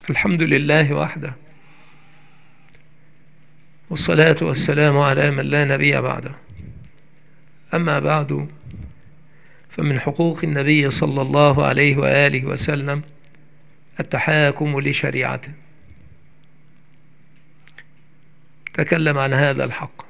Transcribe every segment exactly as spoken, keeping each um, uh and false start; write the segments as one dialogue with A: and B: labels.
A: الحمد لله وحده، والصلاة والسلام على من لا نبي بعده. أما بعد، فمن حقوق النبي صلى الله عليه وآله وسلم التحاكم لشريعته. تكلم عن هذا الحق.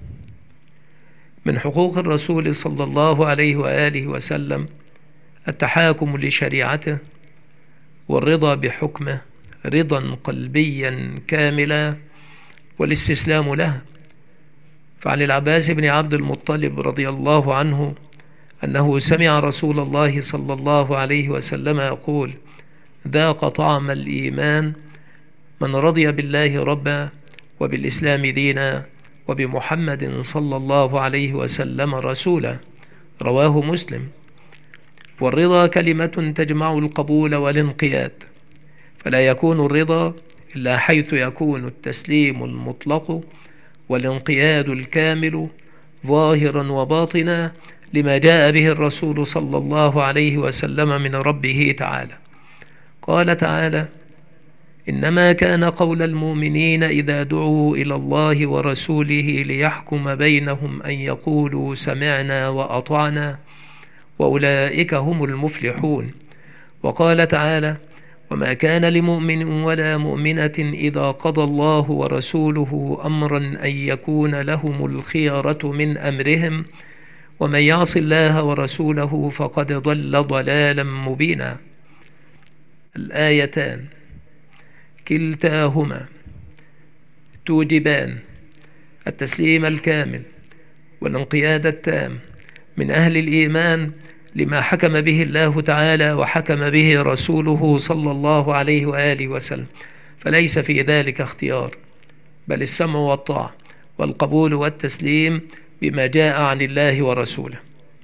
A: من حقوق الرسول صلى الله عليه وآله وسلم التحاكم لشريعته والرضا بحكمه رضا قلبيا كاملا والاستسلام له. فعن العباس بن عبد المطلب رضي الله عنه أنه سمع رسول الله صلى الله عليه وسلم يقول: ذاق طعم الإيمان من رضي بالله ربا وبالإسلام دينا وبمحمد صلى الله عليه وسلم رسولا. رواه مسلم. والرضا كلمة تجمع القبول والانقياد، فلا يكون الرضا إلا حيث يكون التسليم المطلق والانقياد الكامل ظاهرا وباطنا لما جاء به الرسول صلى الله عليه وسلم من ربه تعالى. قال تعالى: إنما كان قول المؤمنين إذا دعوا إلى الله ورسوله ليحكم بينهم أن يقولوا سمعنا وأطعنا وأولئك هم المفلحون. وقال تعالى: وما كان لمؤمن ولا مؤمنة إذا قضى الله ورسوله أمرا أن يكون لهم الخيرة من أمرهم ومن يعص الله ورسوله فقد ضل ضلالا مبينا. الآيتان كلتاهما توجبان التسليم الكامل والانقياد التام من أهل الإيمان لما حكم به الله تعالى وحكم به رسوله صلى الله عليه وآله وسلم، فليس في ذلك اختيار، بل السمع والطاعة والقبول والتسليم بما جاء عن الله ورسوله.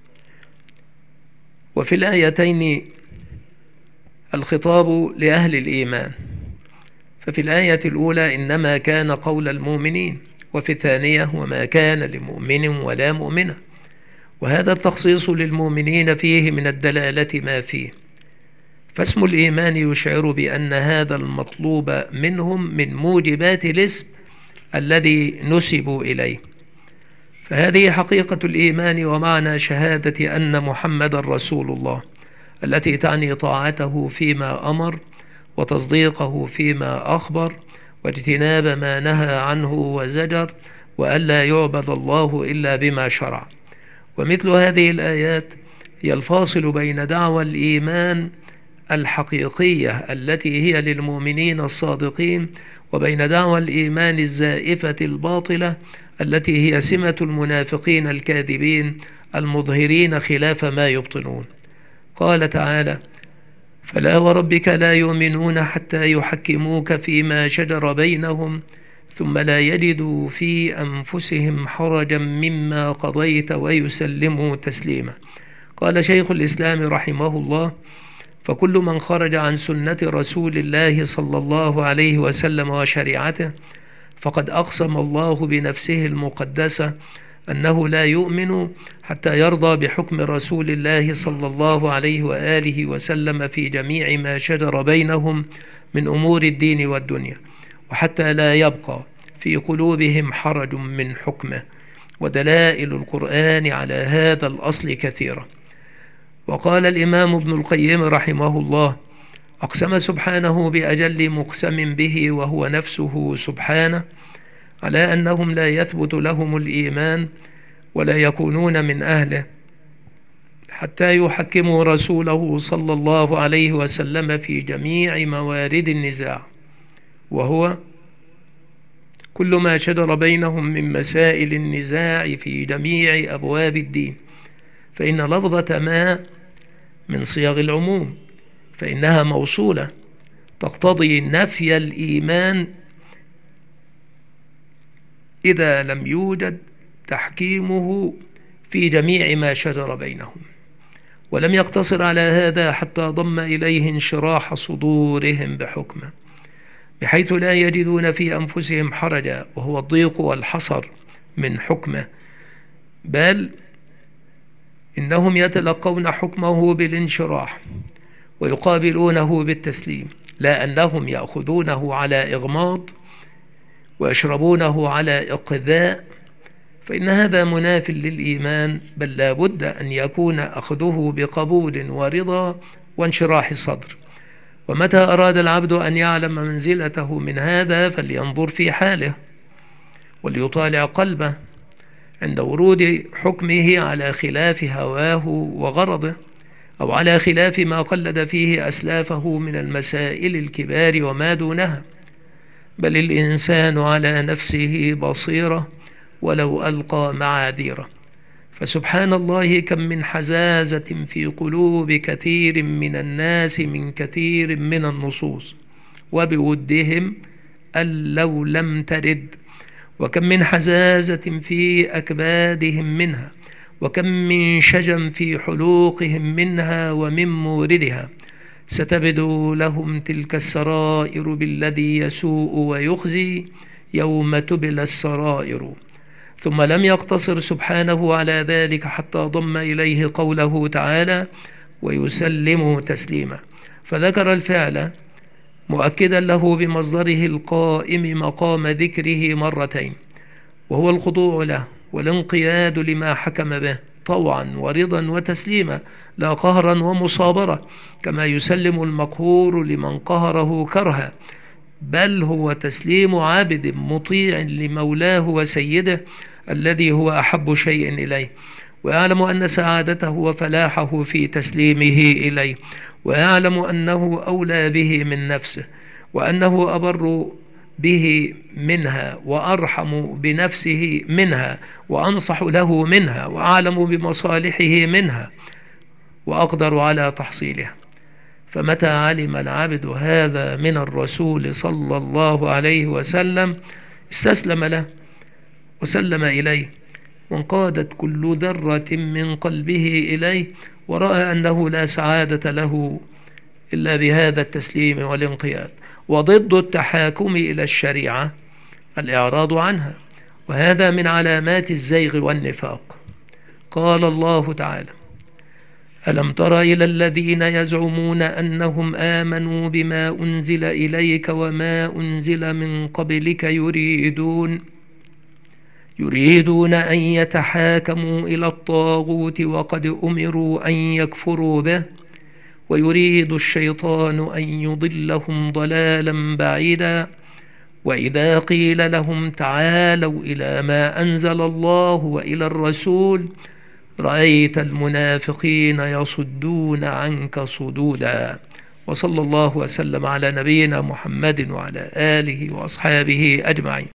A: وفي الآيتين الخطاب لأهل الإيمان، ففي الآية الأولى إنما كان قول المؤمنين، وفي الثانية وما كان لمؤمن ولا مؤمنة، وهذا التخصيص للمؤمنين فيه من الدلالة ما فيه. فاسم الإيمان يشعر بأن هذا المطلوب منهم من موجبات الاسم الذي نسبوا إليه. فهذه حقيقة الإيمان ومعنى شهادة أن محمد رسول الله، التي تعني طاعته فيما أمر وتصديقه فيما أخبر واجتناب ما نهى عنه وزجر، وألا يعبد الله إلا بما شرع. ومثل هذه الآيات هي الفاصل بين دعوى الإيمان الحقيقية التي هي للمؤمنين الصادقين وبين دعوى الإيمان الزائفة الباطلة التي هي سمة المنافقين الكاذبين المظهرين خلاف ما يبطنون. قال تعالى: فلا وربك لا يؤمنون حتى يحكموك فيما شجر بينهم ثم لا يجدوا في أنفسهم حرجا مما قضيت ويسلموا تسليما. قال شيخ الإسلام رحمه الله: فكل من خرج عن سنة رسول الله صلى الله عليه وسلم وشريعته فقد أقسم الله بنفسه المقدسة أنه لا يؤمن حتى يرضى بحكم رسول الله صلى الله عليه وآله وسلم في جميع ما شجر بينهم من أمور الدين والدنيا، وحتى لا يبقى في قلوبهم حرج من حكمه. ودلائل القرآن على هذا الأصل كثيرة. وقال الإمام ابن القيم رحمه الله: أقسم سبحانه بأجل مقسم به وهو نفسه سبحانه على أنهم لا يثبت لهم الإيمان ولا يكونون من أهله حتى يحكموا رسوله صلى الله عليه وسلم في جميع موارد النزاع، وهو كل ما شجر بينهم من مسائل النزاع في جميع أبواب الدين. فإن لفظة ما من صيغ العموم، فإنها موصولة تقتضي نفي الإيمان إذا لم يوجد تحكيمه في جميع ما شجر بينهم. ولم يقتصر على هذا حتى ضم إليه انشراح صدورهم بحكمه، بحيث لا يجدون في أنفسهم حرجا، وهو الضيق والحصر من حكمه، بل إنهم يتلقون حكمه بالانشراح ويقابلونه بالتسليم لا أنهم يأخذونه على إغماض ويشربونه على إقذاء، فإن هذا مناف للإيمان، بل لا بد أن يكون أخذه بقبول ورضا وانشراح صدر. ومتى أراد العبد أن يعلم منزلته من هذا فلينظر في حاله وليطالع قلبه عند ورود حكمه على خلاف هواه وغرضه، أو على خلاف ما قلد فيه أسلافه من المسائل الكبار وما دونها. بل الإنسان على نفسه بصيرة ولو ألقى معاذيره. فسبحان الله كم من حزازة في قلوب كثير من الناس من كثير من النصوص وبودهم أن لو لم ترد، وكم من حزازة في أكبادهم منها، وكم من شجم في حلوقهم منها ومن موردها. ستبدو لهم تلك السرائر بالذي يسوء ويخزي يوم تبلى السرائر. ثم لم يقتصر سبحانه على ذلك حتى ضم إليه قوله تعالى ويسلم تسليما، فذكر الفعل مؤكدا له بمصدره القائم مقام ذكره مرتين، وهو الخضوع له والانقياد لما حكم به طوعا ورضا وتسليما، لا قهرا ومصابرة كما يسلم المقهور لمن قهره كرها، بل هو تسليم عابد مطيع لمولاه وسيده الذي هو أحب شيء إليه، ويعلم أن سعادته وفلاحه في تسليمه إليه، ويعلم أنه أولى به من نفسه، وأنه أبر به منها وأرحم بنفسه منها وأنصح له منها وأعلم بمصالحه منها وأقدر على تحصيلها. فمتى علم العبد هذا من الرسول صلى الله عليه وسلم استسلم له وسلم إليه، وانقادت كل ذرة من قلبه إليه، ورأى أنه لا سعادة له إلا بهذا التسليم والانقياد. وضد التحاكم إلى الشريعة الإعراض عنها، وهذا من علامات الزيغ والنفاق. قال الله تعالى ألم تر إلى الذين يزعمون أنهم آمنوا بما أنزل إليك وما أنزل من قبلك يريدون يريدون أن يتحاكموا إلى الطاغوت وقد أمروا أن يكفروا به ويريد الشيطان أن يضلهم ضلالا بعيدا. وإذا قيل لهم تعالوا إلى ما أنزل الله وإلى الرسول رأيت المنافقين يصدون عنك صدودا. وصلى الله وسلم على نبينا محمد وعلى آله وأصحابه أجمعين.